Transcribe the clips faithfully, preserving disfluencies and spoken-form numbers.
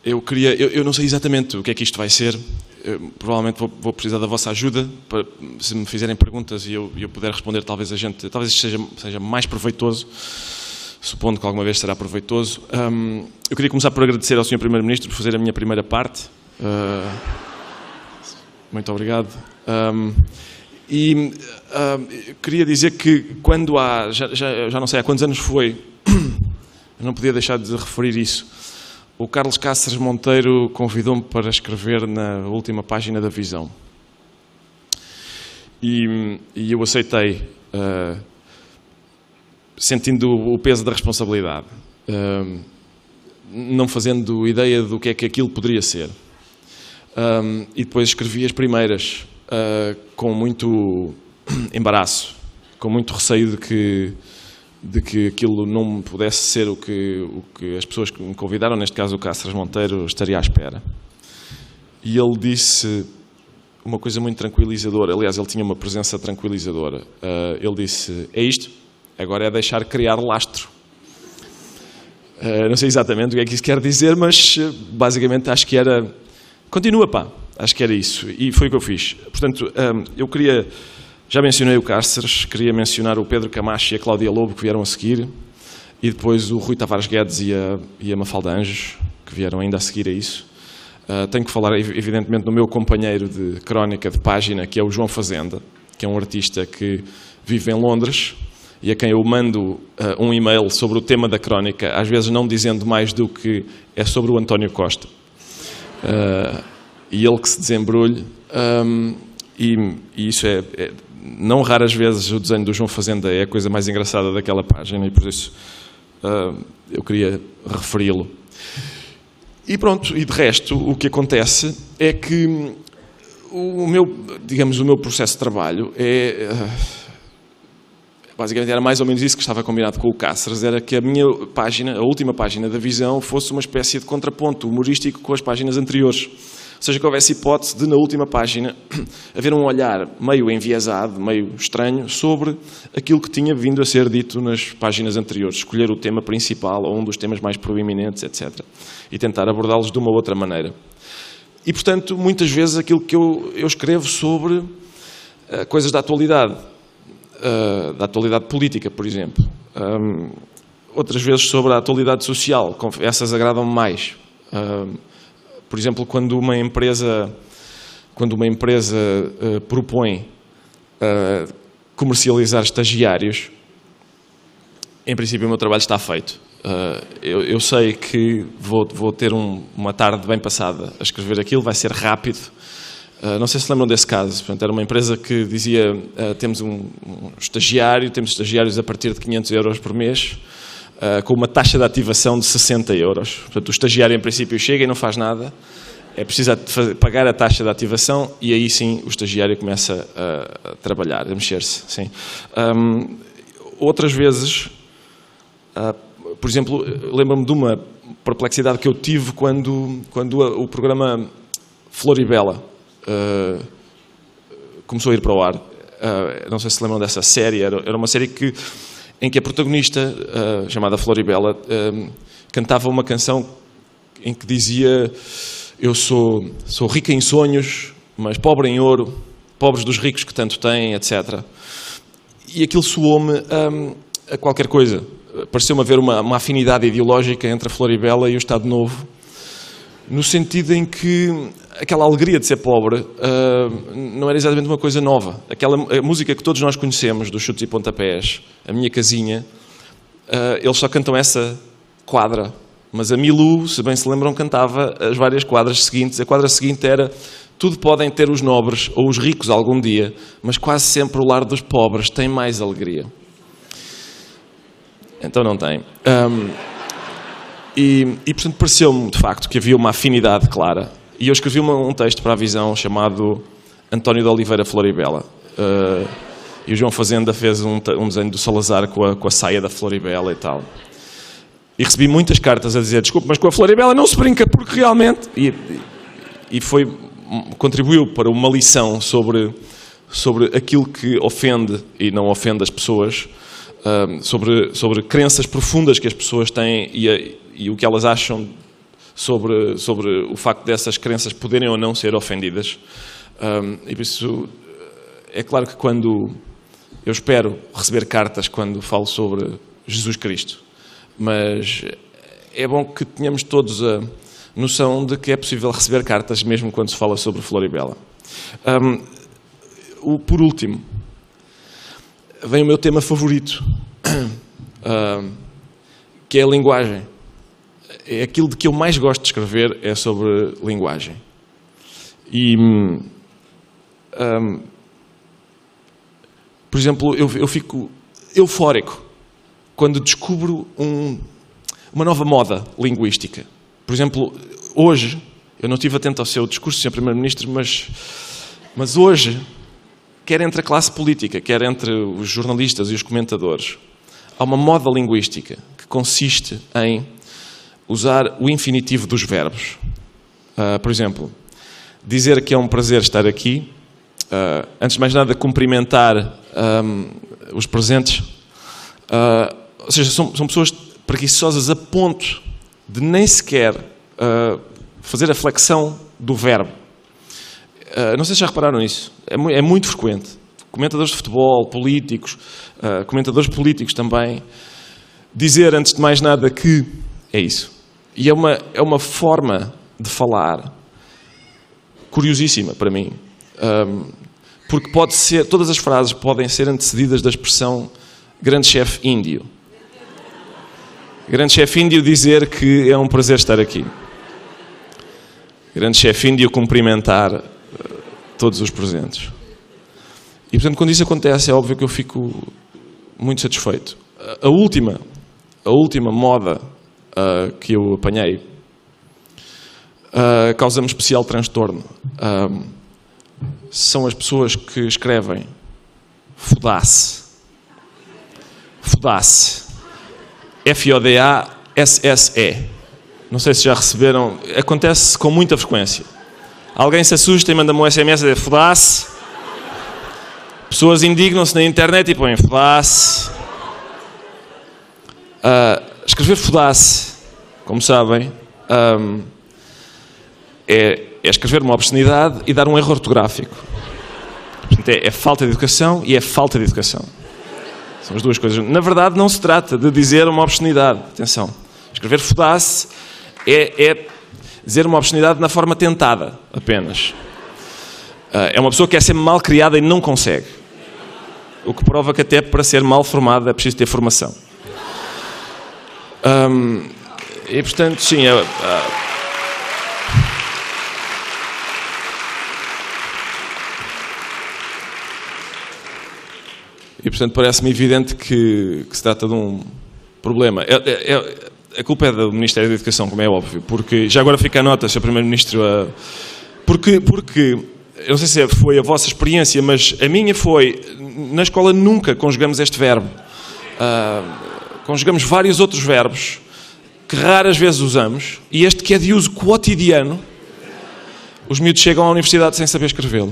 eu queria, eu, eu não sei exatamente o que é que isto vai ser. Eu, provavelmente vou, vou precisar da vossa ajuda para, se me fizerem perguntas e eu, eu puder responder, talvez a gente, talvez isto seja, seja mais proveitoso, supondo que alguma vez será proveitoso. Um, eu queria começar por agradecer ao senhor Primeiro-Ministro por fazer a minha primeira parte. Uh, muito obrigado. Um, e uh, eu queria dizer que quando há, já, já, já não sei há quantos anos foi, eu não podia deixar de referir isso. O Carlos Cáceres Monteiro convidou-me para escrever na última página da Visão. E, e eu aceitei, uh, sentindo o peso da responsabilidade, uh, não fazendo ideia do que é que aquilo poderia ser. Um, e depois escrevi as primeiras, uh, com muito embaraço, com muito receio de que, de que aquilo não pudesse ser o que, o que as pessoas que me convidaram, neste caso o Cáceres Monteiro, estaria à espera. E ele disse uma coisa muito tranquilizadora, aliás, ele tinha uma presença tranquilizadora. Uh, ele disse, é isto, agora é deixar criar lastro. Uh, não sei exatamente o que é que isso quer dizer, mas basicamente acho que era... Continua, pá. Acho que era isso. E foi o que eu fiz. Portanto, um, eu queria... Já mencionei o Cáceres, queria mencionar o Pedro Camacho e a Cláudia Lobo, que vieram a seguir, e depois o Rui Tavares Guedes e a, e a Mafalda Anjos, que vieram ainda a seguir a isso. Uh, tenho que falar, evidentemente, no meu companheiro de crónica de página, que é o João Fazenda, que é um artista que vive em Londres, e a quem eu mando uh, um e-mail sobre o tema da crónica, às vezes não dizendo mais do que é sobre o António Costa. Uh, e ele que se desembrulhe, um, e, e isso é, é, não raras vezes o desenho do João Fazenda é a coisa mais engraçada daquela página, e por isso uh, eu queria referi-lo. E pronto, e de resto o que acontece é que o meu, digamos, o meu processo de trabalho é... Uh, basicamente era mais ou menos isso que estava combinado com o Cáceres, era que a minha página, a última página da Visão, fosse uma espécie de contraponto humorístico com as páginas anteriores. Ou seja, que houvesse hipótese de, na última página, haver um olhar meio enviesado, meio estranho, sobre aquilo que tinha vindo a ser dito nas páginas anteriores. Escolher o tema principal, ou um dos temas mais proeminentes, etcétera. E tentar abordá-los de uma outra maneira. E, portanto, muitas vezes aquilo que eu, eu escrevo sobre uh, coisas da atualidade. Uh, da atualidade política, por exemplo. Um, outras vezes sobre a atualidade social. Essas agradam-me mais. Uh, por exemplo, quando uma empresa, quando uma empresa uh, propõe uh, comercializar estagiários, em princípio o meu trabalho está feito. Uh, eu, eu sei que vou, vou ter um, uma tarde bem passada a escrever aquilo, vai ser rápido. Uh, não sei se lembram desse caso. Portanto, era uma empresa que dizia uh, temos um, um estagiário, temos estagiários a partir de quinhentos euros por mês, uh, com uma taxa de ativação de sessenta euros. Portanto, o estagiário em princípio chega e não faz nada, é preciso fazer, pagar a taxa de ativação e aí sim o estagiário começa a, a trabalhar, a mexer-se. Sim. Um, outras vezes, uh, por exemplo, lembro-me de uma perplexidade que eu tive quando, quando a, o programa Floribela Uh, começou a ir para o ar. Uh, não sei se lembram dessa série. Era, era uma série que, em que a protagonista, uh, chamada Floribela, uh, cantava uma canção em que dizia: eu sou, sou rica em sonhos, mas pobre em ouro, pobres dos ricos que tanto têm, etcétera. E aquilo soou-me um, a qualquer coisa. Pareceu-me haver uma, uma afinidade ideológica entre a Floribela e o Estado Novo, no sentido em que aquela alegria de ser pobre uh, não era exatamente uma coisa nova. Aquela a música que todos nós conhecemos, dos chutes e pontapés, A Minha Casinha, uh, eles só cantam essa quadra. Mas a Milu, se bem se lembram, cantava as várias quadras seguintes. A quadra seguinte era: tudo podem ter os nobres ou os ricos algum dia, mas quase sempre o lar dos pobres tem mais alegria. Então não tem. Um, e, e, portanto, pareceu-me, de facto, que havia uma afinidade clara. E eu escrevi uma, um texto para a Visão chamado António de Oliveira Floribela. Uh, e o João Fazenda fez um, um desenho do Salazar com a, com a saia da Floribela e tal. E recebi muitas cartas a dizer: desculpe, mas com a Floribela não se brinca, porque realmente... E, e foi, contribuiu para uma lição sobre, sobre aquilo que ofende e não ofende as pessoas, uh, sobre, sobre crenças profundas que as pessoas têm e, a, e o que elas acham sobre, sobre o facto dessas crenças poderem ou não ser ofendidas. Um, e por isso, é claro que quando eu espero receber cartas quando falo sobre Jesus Cristo, mas é bom que tenhamos todos a noção de que é possível receber cartas mesmo quando se fala sobre Floribela. Um, o, por último, vem o meu tema favorito, um, que é a linguagem. É aquilo de que eu mais gosto de escrever é sobre linguagem. E, um, por exemplo, eu, eu fico eufórico quando descubro um, uma nova moda linguística. Por exemplo, hoje, eu não estive atento ao seu discurso, senhor Primeiro-Ministro, mas, mas hoje, quer entre a classe política, quer entre os jornalistas e os comentadores, há uma moda linguística que consiste em usar o infinitivo dos verbos. Uh, por exemplo, dizer que é um prazer estar aqui, uh, antes de mais nada, cumprimentar um, os presentes. Uh, ou seja, são, são pessoas preguiçosas a ponto de nem sequer uh, fazer a flexão do verbo. Uh, não sei se já repararam nisso. É, mu é muito frequente. Comentadores de futebol, políticos, uh, comentadores políticos também, dizer antes de mais nada que é isso. E é uma, é uma forma de falar curiosíssima para mim. Um, porque pode ser, todas as frases podem ser antecedidas da expressão grande chefe índio. Grande chefe índio dizer que é um prazer estar aqui. Grande chefe índio cumprimentar uh, todos os presentes. E, portanto, quando isso acontece, é óbvio que eu fico muito satisfeito. A, a última, a última moda uh, que eu apanhei uh, causa-me especial transtorno. Uh, são as pessoas que escrevem foda-se. Foda-se. F O D A S S E. Não sei se já receberam. Acontece com muita frequência. Alguém se assusta e manda-me um S M S a dizer foda-se. Pessoas indignam-se na internet e põem foda-se. Uh, escrever foda-se, como sabem, um, é, é escrever uma obscenidade e dar um erro ortográfico. Portanto, é, é falta de educação e é falta de educação. São as duas coisas. Na verdade, não se trata de dizer uma obscenidade. Atenção. Escrever foda-se é, é dizer uma obscenidade na forma tentada, apenas. Uh, é uma pessoa que é sempre mal criada e não consegue. O que prova que até para ser mal formada é preciso ter formação. Um, e, portanto, sim... É, uh, E, portanto, parece-me evidente que, que se trata de um problema. É, é, é, a culpa é do Ministério da Educação, como é óbvio, porque, já agora fica a nota, senhor Primeiro-Ministro, uh, porque, porque, eu não sei se foi a vossa experiência, mas a minha foi, na escola nunca conjugamos este verbo. Uh, conjugamos vários outros verbos, que raras vezes usamos, e este que é de uso cotidiano, os miúdos chegam à universidade sem saber escrevê-lo.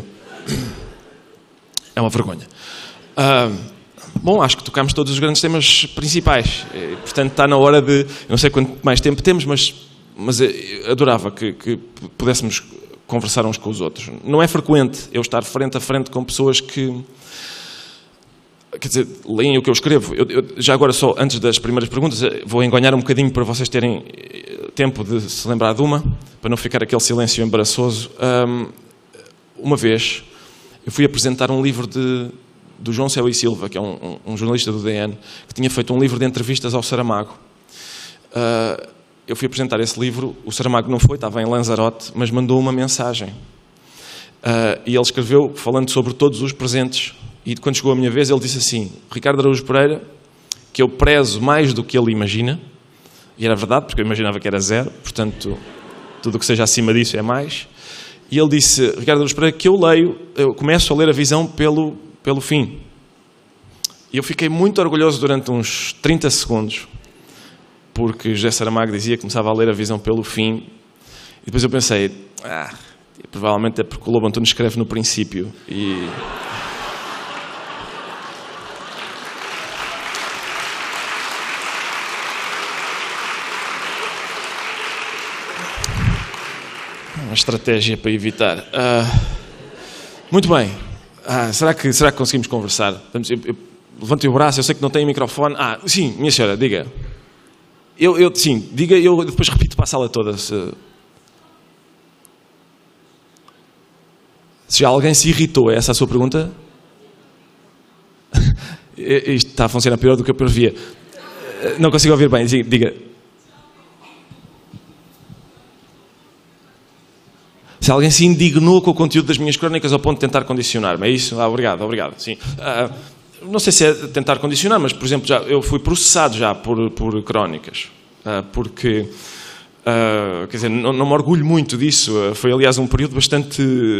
É uma vergonha. Uh, bom, acho que tocámos todos os grandes temas principais. E, portanto, está na hora de... Não sei quanto mais tempo temos, mas, mas adorava que, que pudéssemos conversar uns com os outros. Não é frequente eu estar frente a frente com pessoas que... Quer dizer, leem o que eu escrevo. Eu, eu, já agora, só antes das primeiras perguntas, vou engonhar um bocadinho para vocês terem tempo de se lembrar de uma, para não ficar aquele silêncio embaraçoso. Um, uma vez, eu fui apresentar um livro de... do João Céu e Silva, que é um, um, um jornalista do D N, que tinha feito um livro de entrevistas ao Saramago. Uh, eu fui apresentar esse livro, o Saramago não foi, estava em Lanzarote, mas mandou uma mensagem. Uh, e ele escreveu, falando sobre todos os presentes. E quando chegou a minha vez, ele disse assim: Ricardo Araújo Pereira, que eu prezo mais do que ele imagina, e era verdade, porque eu imaginava que era zero, portanto, tudo o que seja acima disso é mais. E ele disse: Ricardo Araújo Pereira, que eu leio, eu começo a ler a visão pelo... pelo fim. E eu fiquei muito orgulhoso durante uns trinta segundos, porque José Saramago dizia que começava a ler a visão pelo fim, e depois eu pensei, ah, provavelmente é porque o Lobo Antunes escreve no princípio. E... uma estratégia para evitar. Uh, muito bem. Uh, será, que, será que conseguimos conversar? Vamos, eu, eu, levantei o braço, eu sei que não tem microfone. Ah, sim, minha senhora, diga. Eu, eu, sim, diga, eu depois repito para a sala toda. Se, se já alguém se irritou, é essa a sua pergunta? Isto está a funcionar pior do que eu previa. Não consigo ouvir bem, diga. Se alguém se indignou com o conteúdo das minhas crónicas ao ponto de tentar condicionar-me, é isso? Ah, obrigado, obrigado. Sim. Ah, não sei se é tentar condicionar, mas, por exemplo, já, eu fui processado já por, por crónicas. Ah, porque, ah, quer dizer, não, não me orgulho muito disso. Foi, aliás, um período bastante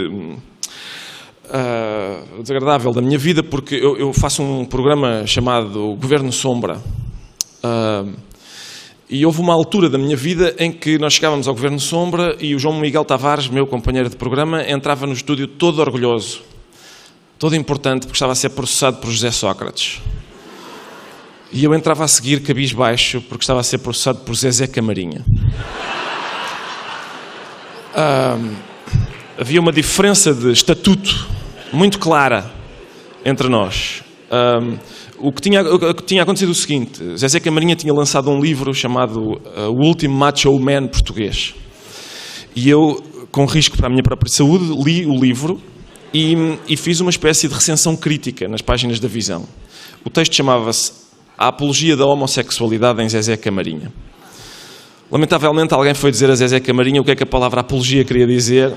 ah, desagradável da minha vida, porque eu, eu faço um programa chamado Governo Sombra. Ah, E houve uma altura da minha vida em que nós chegávamos ao Governo Sombra e o João Miguel Tavares, meu companheiro de programa, entrava no estúdio todo orgulhoso, todo importante, porque estava a ser processado por José Sócrates. E eu entrava a seguir cabisbaixo, porque estava a ser processado por Zezé Camarinha. Ah, havia uma diferença de estatuto muito clara entre nós. Ah, O que, tinha, o que tinha acontecido é o seguinte: Zezé Camarinha tinha lançado um livro chamado uh, O Último Macho Man Português. E eu, com risco para a minha própria saúde, li o livro e, e fiz uma espécie de recensão crítica nas páginas da Visão. O texto chamava-se A Apologia da Homossexualidade em Zezé Camarinha. Lamentavelmente, alguém foi dizer a Zezé Camarinha o que é que a palavra apologia queria dizer.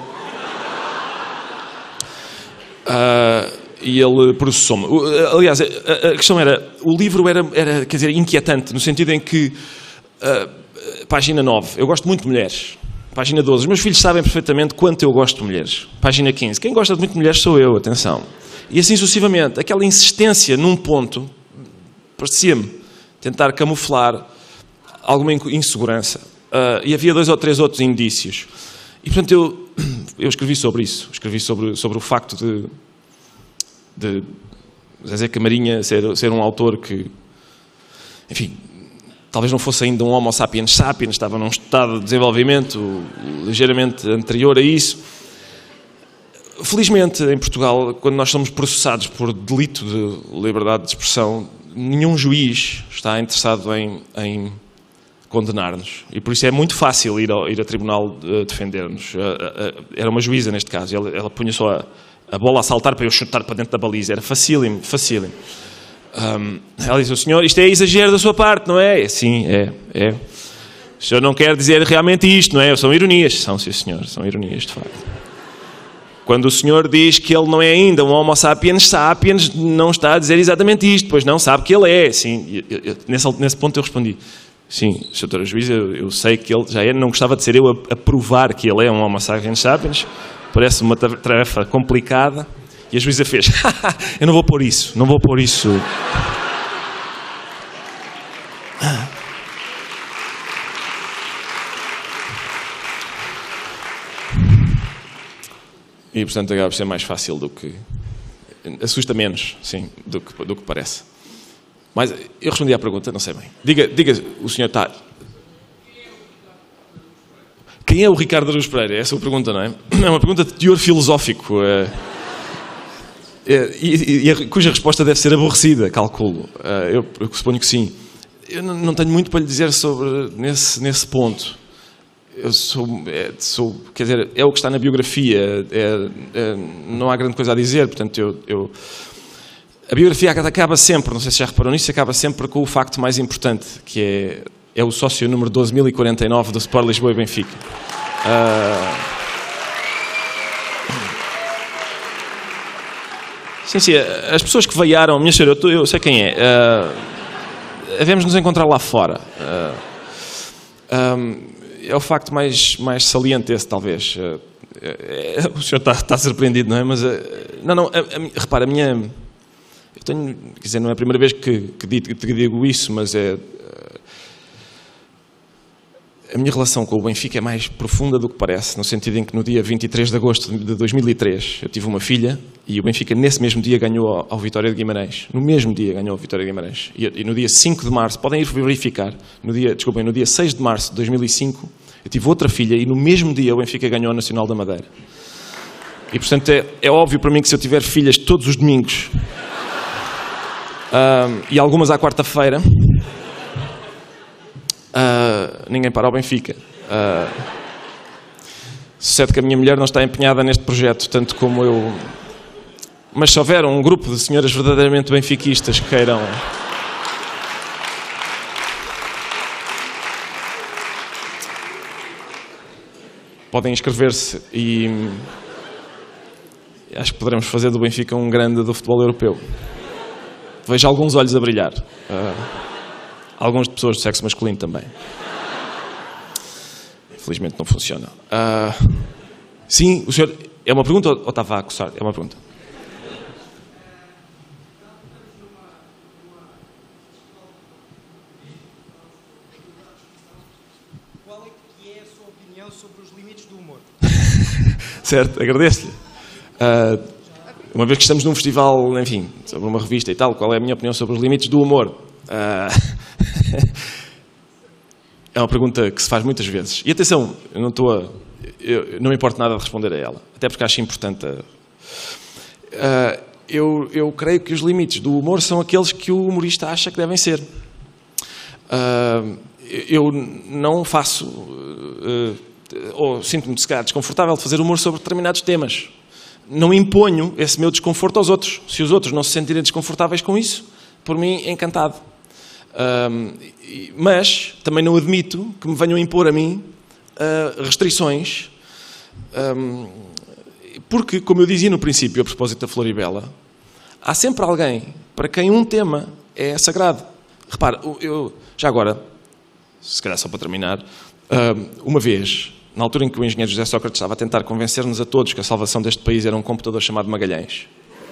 Uh, E ele processou-me. Aliás, a questão era, o livro era, era, quer dizer, inquietante, no sentido em que, uh, página nove, eu gosto muito de mulheres. Página doze, os meus filhos sabem perfeitamente quanto eu gosto de mulheres. Página quinze, quem gosta de muito de mulheres sou eu, atenção. E assim sucessivamente. Aquela insistência num ponto, parecia-me tentar camuflar alguma insegurança. Uh, e havia dois ou três outros indícios. E, portanto, eu, eu escrevi sobre isso. Escrevi sobre, sobre o facto de... de Zezé Camarinha ser, ser um autor que, enfim, talvez não fosse ainda um homo sapiens sapiens, estava num estado de desenvolvimento ligeiramente anterior a isso. Felizmente, em Portugal, quando nós somos processados por delito de liberdade de expressão, nenhum juiz está interessado em, em condenar-nos. E por isso é muito fácil ir, ao, ir a tribunal defender-nos. Era uma juíza, neste caso, ela, ela punha só a a bola a saltar para eu chutar para dentro da baliza. Era facílimo, facílimo. Um, ela disse, o senhor, isto é exagero da sua parte, não é? Sim, é, é. O senhor não quer dizer realmente isto, não é? São ironias. São, sim, senhor, são ironias, de facto. Quando o senhor diz que ele não é ainda um homo sapiens sapiens, não está a dizer exatamente isto, pois não sabe que ele é. Sim, eu, eu, nesse, nesse ponto eu respondi, sim, senhora juíza, eu, eu sei que ele já é, não gostava de ser eu a, a provar que ele é um homo sapiens sapiens. Parece uma tarefa complicada. E a juíza fez, eu não vou pôr isso, não vou pôr isso. E, portanto, acaba por ser mais fácil do que... Assusta menos, sim, do que, do que parece. Mas eu respondi à pergunta, não sei bem. Diga, diga, o senhor está... Quem é o Ricardo Araújo Pereira? Essa é a pergunta, não é? É uma pergunta de teor filosófico, é, é, e, e, cuja resposta deve ser aborrecida, calculo. É, eu, eu suponho que sim. Eu não, não tenho muito para lhe dizer sobre nesse, nesse ponto. Eu sou, é, sou, quer dizer, é o que está na biografia. É, é, não há grande coisa a dizer, portanto, eu, eu... A biografia acaba sempre, não sei se já reparou nisso, acaba sempre com o facto mais importante, que é... É o sócio número doze mil e quarenta e nove do Sport Lisboa e Benfica. Uh... Sim, sim. As pessoas que veiaram... Minha senhora, eu, eu sei quem é. Uh... Devemos nos encontrar lá fora. Uh... Um... É o facto mais, mais saliente esse, talvez. Uh... É... O senhor está, está surpreendido, não é? Mas... Uh... Não, não. A, a, repara, a minha... Eu tenho... Quer dizer, não é a primeira vez que, que, digo, que digo isso, mas é... A minha relação com o Benfica é mais profunda do que parece, no sentido em que no dia vinte e três de agosto de dois mil e três eu tive uma filha e o Benfica nesse mesmo dia ganhou ao, ao Vitória de Guimarães. No mesmo dia ganhou ao Vitória de Guimarães. E, e no dia cinco de março, podem ir verificar, no dia, desculpem, no dia seis de março de dois mil e cinco, Eu tive outra filha e no mesmo dia o Benfica ganhou o Nacional da Madeira. E, portanto, é, é óbvio para mim que se eu tiver filhas todos os domingos uh, e algumas à quarta-feira, uh, ninguém para o Benfica. Uh, sucede que a minha mulher não está empenhada neste projeto, tanto como eu. Mas se houver um grupo de senhoras verdadeiramente benfiquistas que queiram... podem inscrever-se e... acho que poderemos fazer do Benfica um grande do futebol europeu. Vejo alguns olhos a brilhar. Uh, alguns de pessoas do sexo masculino também. Infelizmente não funciona. Uh, sim, o senhor... É uma pergunta ou estava a coçar? É uma pergunta. Qual é que é a sua opinião sobre os limites do humor? Certo, agradeço-lhe. Uh, uma vez que estamos num festival, enfim, sobre uma revista e tal, qual é a minha opinião sobre os limites do humor? Uh, é uma pergunta que se faz muitas vezes. E atenção, eu não estou a... Eu, não me importa nada de responder a ela, até porque acho importante. A, uh, eu, eu creio que os limites do humor são aqueles que o humorista acha que devem ser. Uh, eu não faço... Uh, ou sinto-me, se calhar, desconfortável de fazer humor sobre determinados temas. Não imponho esse meu desconforto aos outros. Se os outros não se sentirem desconfortáveis com isso, por mim, encantado. Um, mas também não admito que me venham impor a mim uh, restrições, um, porque, como eu dizia no princípio, a propósito da Floribela, há sempre alguém para quem um tema é sagrado. Repare, eu, já agora, se calhar só para terminar, uma vez... na altura em que o engenheiro José Sócrates estava a tentar convencer-nos a todos que a salvação deste país era um computador chamado Magalhães.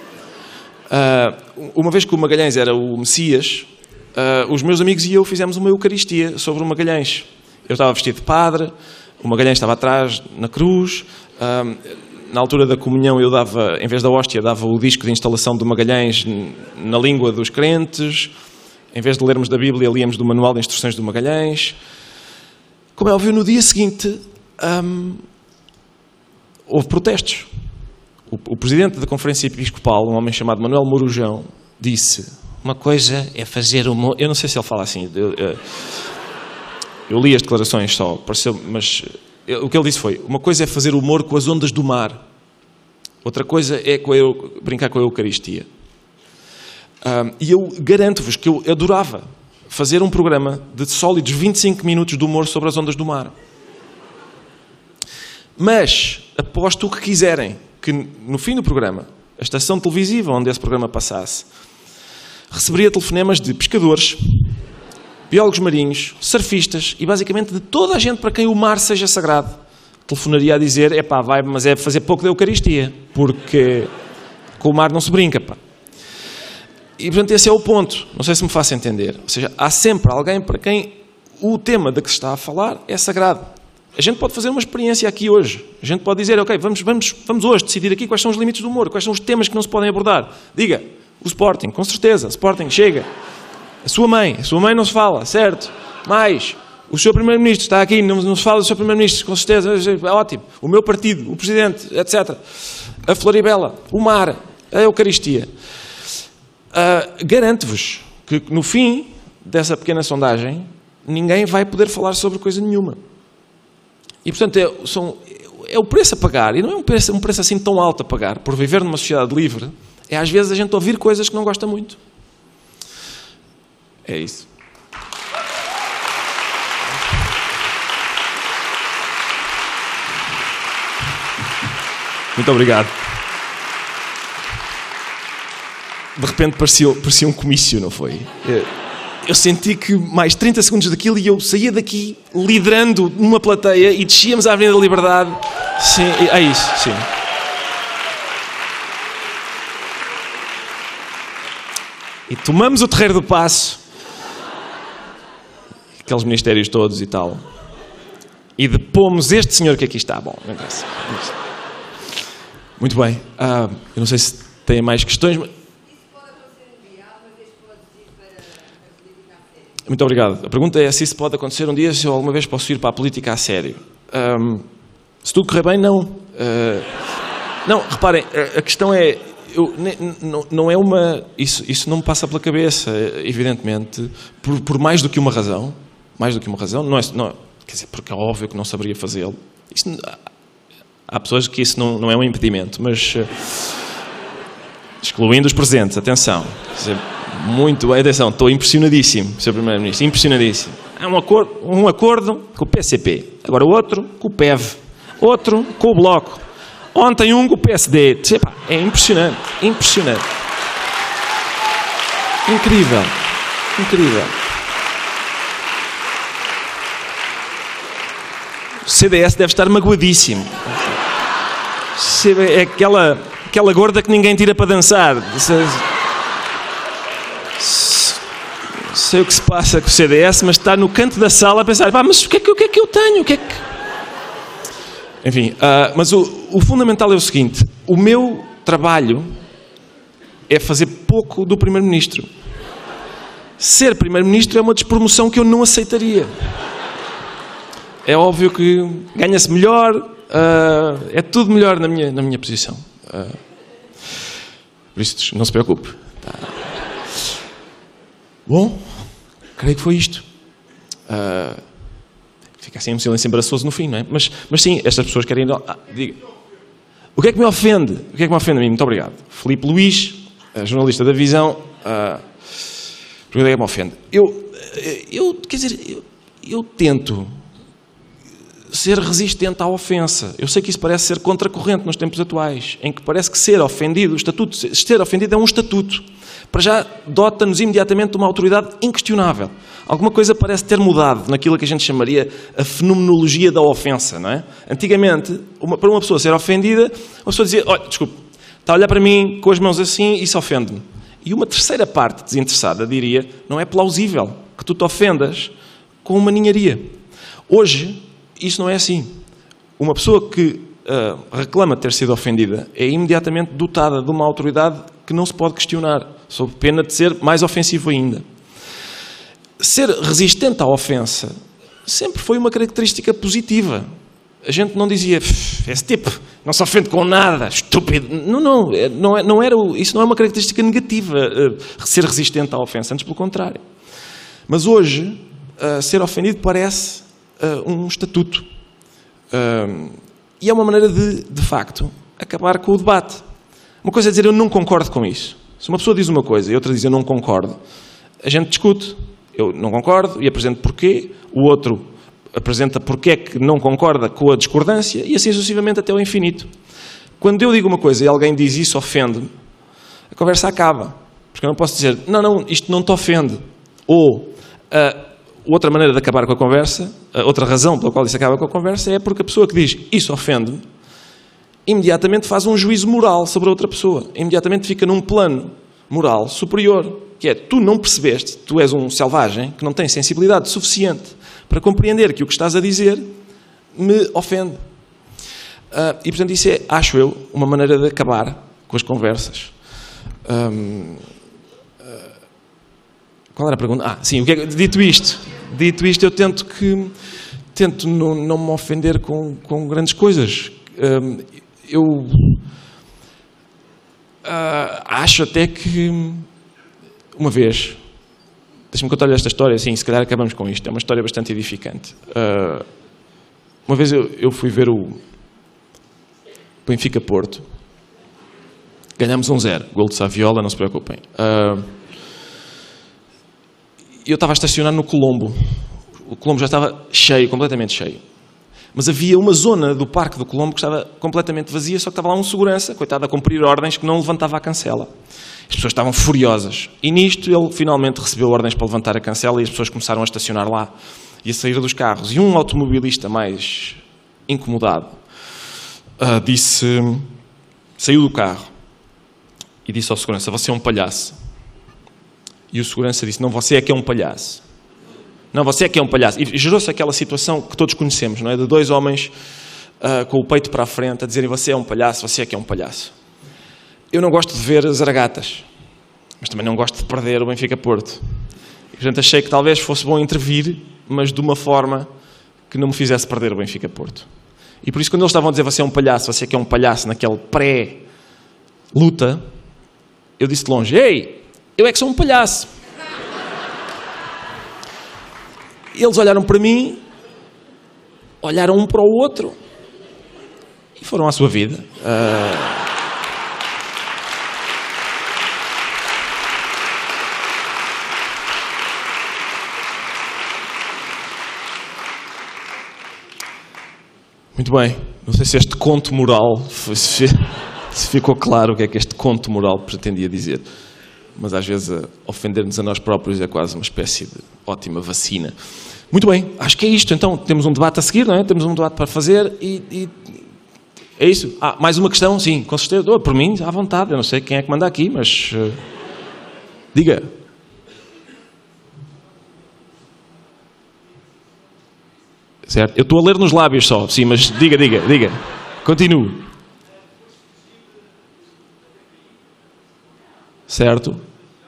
Uh, uma vez que o Magalhães era o Messias, uh, os meus amigos e eu fizemos uma Eucaristia sobre o Magalhães. Eu estava vestido de padre, o Magalhães estava atrás na cruz. Uh, na altura da comunhão eu dava, em vez da hóstia, dava o disco de instalação do Magalhães na língua dos crentes. Em vez de lermos da Bíblia, líamos do manual de instruções do Magalhães. Como é óbvio, no dia seguinte... Um, houve protestos. O, o presidente da Conferência Episcopal, um homem chamado Manuel Morujão, disse: uma coisa é fazer humor... Eu não sei se ele fala assim. Eu, eu, eu li as declarações só, pareceu, mas eu, o que ele disse foi: uma coisa é fazer humor com as ondas do mar. Outra coisa é com a, brincar com a Eucaristia. Um, e eu garanto-vos que eu adorava fazer um programa de sólidos vinte e cinco minutos de humor sobre as ondas do mar. Mas aposto o que quiserem que no fim do programa, a estação televisiva onde esse programa passasse, receberia telefonemas de pescadores, biólogos marinhos, surfistas e basicamente de toda a gente para quem o mar seja sagrado. Telefonaria a dizer: é pá, vai, mas é fazer pouco da Eucaristia, porque com o mar não se brinca, pá. E portanto esse é o ponto, não sei se me faço entender. Ou seja, há sempre alguém para quem o tema de que se está a falar é sagrado. A gente pode fazer uma experiência aqui hoje. A gente pode dizer: ok, vamos, vamos, vamos hoje decidir aqui quais são os limites do humor, quais são os temas que não se podem abordar. Diga, o Sporting, com certeza, Sporting, chega. A sua mãe, a sua mãe não se fala, certo? Mais, o seu Primeiro-Ministro está aqui, não, não se fala do seu Primeiro-Ministro, com certeza, é ótimo. O meu partido, o Presidente, etcétera. A Floribela, o mar, a Eucaristia. Uh, garanto-vos que no fim dessa pequena sondagem, ninguém vai poder falar sobre coisa nenhuma. E, portanto, é, são, é o preço a pagar, e não é um preço, um preço assim tão alto a pagar, por viver numa sociedade livre, é às vezes a gente ouvir coisas que não gosta muito. É isso. Muito obrigado. De repente parecia, parecia um comício, não foi? É. Eu senti que mais trinta segundos daquilo e eu saía daqui liderando numa plateia e descíamos à Avenida da Liberdade. Sim, é isso, sim. E tomamos o Terreiro do Paço, aqueles ministérios todos e tal, e depomos este senhor que aqui está. Bom, não interessa. Muito bem. Ah, eu não sei se têm mais questões, mas... Muito obrigado. A pergunta é se isso pode acontecer um dia, se eu alguma vez posso ir para a política a sério. Um, se tudo correr bem, não. Uh, não, reparem, a, a questão é, eu, não, não é uma... Isso, isso não me passa pela cabeça, evidentemente, por, por mais do que uma razão. Mais do que uma razão. Não é, não, quer dizer, porque é óbvio que não saberia fazê-lo. Isso, há pessoas que isso não, não é um impedimento, mas... Uh, excluindo os presentes, atenção. Quer dizer, muito bem, atenção, estou impressionadíssimo, senhor Primeiro-Ministro, impressionadíssimo. Há um acordo, um acordo com o P C P, agora outro com o P E V, outro com o Bloco, ontem um com o P S D. Epá, é impressionante, impressionante. Incrível, incrível. O C D S deve estar magoadíssimo. É aquela, aquela gorda que ninguém tira para dançar. Sei o que se passa com o C D S, mas está no canto da sala a pensar, pá, mas o que é que, o que, é que eu tenho? O que é que... Enfim, uh, mas o, o fundamental é o seguinte, o meu trabalho é fazer pouco do Primeiro-Ministro. Ser Primeiro-Ministro é uma despromoção que eu não aceitaria. É óbvio que ganha-se melhor, uh, é tudo melhor na minha, na minha posição. Uh, por isso, não se preocupe. Tá. Bom, creio que foi isto. Uh, fica assim um silêncio embaraçoso no fim, não é? Mas, mas sim, estas pessoas querem... Ah, diga. O que é que me ofende? O que é que me ofende a mim? Muito obrigado. Filipe Luís, jornalista da Visão. Uh, o que é que me ofende? Eu, eu quer dizer, eu, eu tento ser resistente à ofensa. Eu sei que isso parece ser contracorrente nos tempos atuais, em que parece que ser ofendido, o estatuto, ser ofendido é um estatuto. Para já dota-nos imediatamente de uma autoridade inquestionável. Alguma coisa parece ter mudado naquilo que a gente chamaria a fenomenologia da ofensa, não é? Antigamente, uma, para uma pessoa ser ofendida, uma pessoa dizia, olha, desculpe, está a olhar para mim com as mãos assim e isso ofende-me. E uma terceira parte desinteressada diria, não é plausível que tu te ofendas com uma ninharia. Hoje, isso não é assim. Uma pessoa que uh, reclama ter sido ofendida é imediatamente dotada de uma autoridade que não se pode questionar, sob pena de ser mais ofensivo ainda. Ser resistente à ofensa sempre foi uma característica positiva. A gente não dizia, esse tipo não se ofende com nada, estúpido. Não, não, não, não era, isso não é uma característica negativa, uh, ser resistente à ofensa, antes pelo contrário. Mas hoje, uh, ser ofendido parece uh, um estatuto. Uh, e é uma maneira de, de facto, acabar com o debate. Uma coisa é dizer, eu não concordo com isso. Se uma pessoa diz uma coisa e outra diz, eu não concordo, a gente discute. Eu não concordo e apresento porquê. O outro apresenta porque é que não concorda com a discordância e assim sucessivamente até ao infinito. Quando eu digo uma coisa e alguém diz isso ofende-me, a conversa acaba. Porque eu não posso dizer, não, não, isto não te ofende. Ou, uh, outra maneira de acabar com a conversa, uh, outra razão pela qual isso acaba com a conversa é porque a pessoa que diz, isso ofende-me, imediatamente faz um juízo moral sobre a outra pessoa. Imediatamente fica num plano moral superior, que é, tu não percebeste, tu és um selvagem que não tem sensibilidade suficiente para compreender que o que estás a dizer me ofende. Uh, e, portanto, isso é, acho eu, uma maneira de acabar com as conversas. Um, uh, qual era a pergunta? Ah, sim, o que é, dito isto, dito isto, eu tento que tento não, não me ofender com, com grandes coisas. Um, eu uh, acho até que uma vez, deixa-me contar-lhe esta história, assim, se calhar acabamos com isto, é uma história bastante edificante. Uh, uma vez eu, eu fui ver o Benfica Porto, ganhámos um zero, gol de Saviola, não se preocupem. Uh, eu estava a estacionar no Colombo, o Colombo já estava cheio, completamente cheio. Mas havia uma zona do Parque do Colombo que estava completamente vazia, só que estava lá um segurança, coitado, a cumprir ordens que não levantava a cancela. As pessoas estavam furiosas. E nisto ele finalmente recebeu ordens para levantar a cancela e as pessoas começaram a estacionar lá e a sair dos carros. E um automobilista mais incomodado uh, disse, saiu do carro e disse ao segurança, você é um palhaço. E o segurança disse, não, você é que é um palhaço. Não, você é que é um palhaço. E gerou-se aquela situação que todos conhecemos, não é? De dois homens uh, com o peito para a frente a dizerem, você é um palhaço, você é que é um palhaço. Eu não gosto de ver zaragatas, mas também não gosto de perder o Benfica Porto. Portanto, achei que talvez fosse bom intervir, mas de uma forma que não me fizesse perder o Benfica-Porto. E por isso, quando eles estavam a dizer você é um palhaço, você é que é um palhaço naquele pré-luta, eu disse de longe, ei, eu é que sou um palhaço. Eles olharam para mim, olharam um para o outro e foram à sua vida. Uh... Muito bem, não sei se este conto moral, se ficou claro o que é que este conto moral pretendia dizer, mas às vezes ofender-nos a nós próprios é quase uma espécie de ótima vacina. Muito bem, acho que é isto, então temos um debate a seguir, não é? Temos um debate para fazer e... e... É isso? Ah, mais uma questão? Sim, com certeza. Oh, por mim, à vontade, eu não sei quem é que manda aqui, mas... Uh... Diga. Certo? Eu estou a ler nos lábios só, sim, mas diga, diga, diga. Continue. Certo?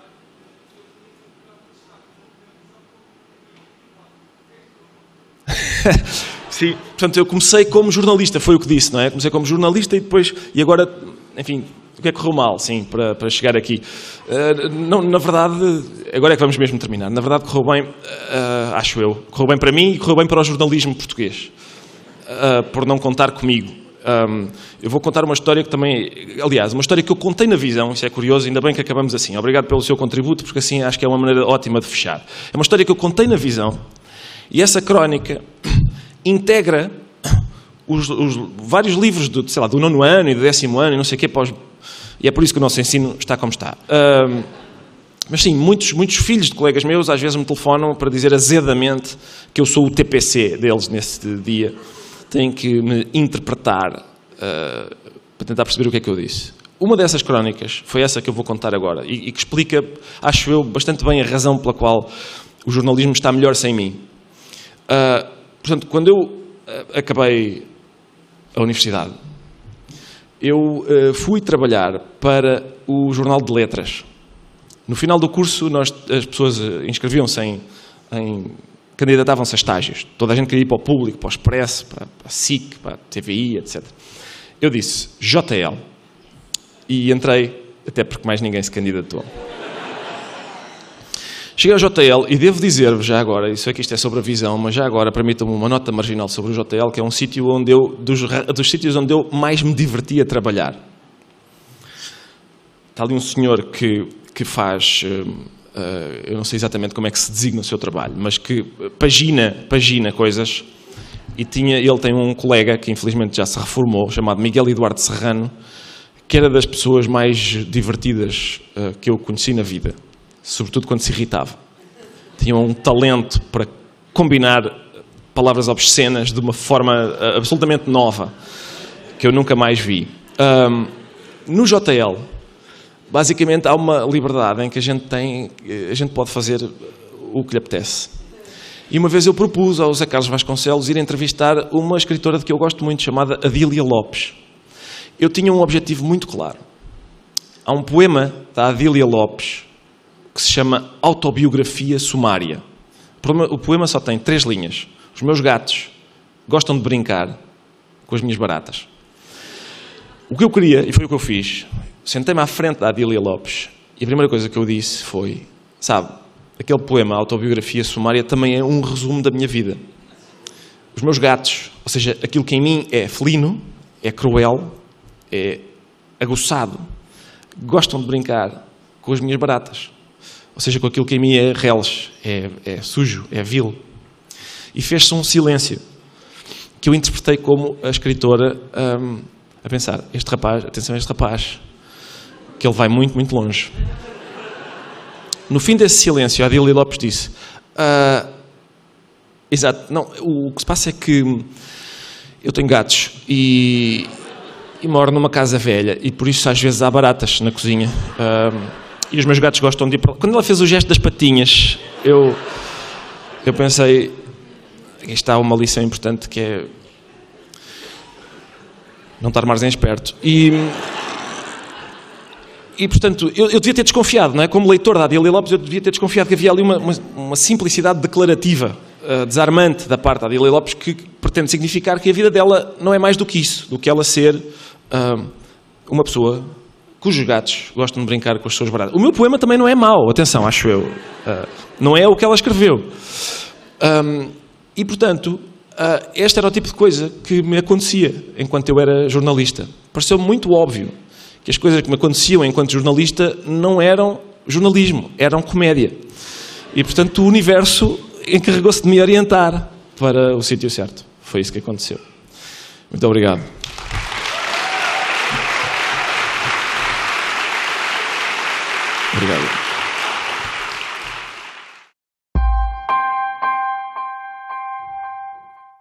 Sim, portanto, eu comecei como jornalista, foi o que disse, não é? Comecei como jornalista e depois, e agora, enfim, o que é que correu mal, sim, para, para chegar aqui? Uh, não, na verdade, agora é que vamos mesmo terminar, na verdade correu bem, uh, acho eu, correu bem para mim e correu bem para o jornalismo português, uh, por não contar comigo. Um, eu vou contar uma história que também, aliás, uma história que eu contei na Visão, isso é curioso, ainda bem que acabamos assim, obrigado pelo seu contributo, porque assim acho que é uma maneira ótima de fechar. É uma história que eu contei na Visão e essa crónica integra os, os vários livros do, sei lá, do nono ano e do décimo ano e não sei o quê, pós, e é por isso que o nosso ensino está como está. Um, mas sim, muitos, muitos filhos de colegas meus às vezes me telefonam para dizer azedamente que eu sou o T P C deles nesse dia. Têm que me interpretar uh, para tentar perceber o que é que eu disse. Uma dessas crónicas foi essa que eu vou contar agora e, e que explica, acho eu, bastante bem a razão pela qual o jornalismo está melhor sem mim. Uh, portanto, quando eu uh, acabei a universidade, eu uh, fui trabalhar para o Jornal de Letras. No final do curso, nós, as pessoas inscreviam-se em... em candidatavam-se a estágios. Toda a gente queria ir para o Público, para o Expresso, para a S I C, para a T V I, etcétera. Eu disse J L e entrei, até porque mais ninguém se candidatou. Cheguei ao J L e devo dizer-vos já agora, isso é que isto é sobre a Visão, mas já agora permitam-me uma nota marginal sobre o J L, que é um sítio onde eu, dos, dos sítios onde eu mais me diverti a trabalhar. Está ali um senhor que, que faz... Uh, eu não sei exatamente como é que se designa o seu trabalho, mas que pagina, pagina coisas, e tinha, ele tem um colega que infelizmente já se reformou, chamado Miguel Eduardo Serrano, que era das pessoas mais divertidas uh, que eu conheci na vida, sobretudo quando se irritava. Tinha um talento para combinar palavras obscenas de uma forma uh, absolutamente nova, que eu nunca mais vi. Um, no J L, basicamente, há uma liberdade em que a gente tem, a gente pode fazer o que lhe apetece. E uma vez eu propus ao José Carlos Vasconcelos ir entrevistar uma escritora de que eu gosto muito, chamada Adília Lopes. Eu tinha um objetivo muito claro. Há um poema da Adília Lopes que se chama Autobiografia Sumária. O poema só tem três linhas. Os meus gatos gostam de brincar com as minhas baratas. O que eu queria, e foi o que eu fiz... Sentei-me à frente da Adília Lopes e a primeira coisa que eu disse foi, sabe, aquele poema, a Autobiografia Sumária, também é um resumo da minha vida. Os meus gatos, ou seja, aquilo que em mim é felino, é cruel, é aguçado, gostam de brincar com as minhas baratas. Ou seja, com aquilo que em mim é reles, é, é sujo, é vil. E fez-se um silêncio que eu interpretei como a escritora um, a pensar, este rapaz, atenção a este rapaz, que ele vai muito, muito longe. No fim desse silêncio, a Adília Lopes disse, ah, exato, não, o que se passa é que eu tenho gatos e, e moro numa casa velha e por isso às vezes há baratas na cozinha. Ah, e os meus gatos gostam de ir para lá. Quando ela fez o gesto das patinhas, eu, eu pensei, aqui está uma lição importante que é não estar mais em esperto. E... e portanto, eu, eu devia ter desconfiado, não é? Como leitor da Adília Lopes, eu devia ter desconfiado que havia ali uma, uma, uma simplicidade declarativa, uh, desarmante da parte da Adília Lopes, que pretende significar que a vida dela não é mais do que isso, do que ela ser uh, uma pessoa cujos gatos gostam de brincar com as suas baratas. O meu poema também não é mau, atenção, acho eu. Uh, não é o que ela escreveu. Um, e, portanto, uh, este era o tipo de coisa que me acontecia enquanto eu era jornalista. Pareceu-me muito óbvio que as coisas que me aconteciam enquanto jornalista não eram jornalismo, eram comédia. E, portanto, o universo encarregou-se de me orientar para o sítio certo. Foi isso que aconteceu. Muito obrigado. Obrigado.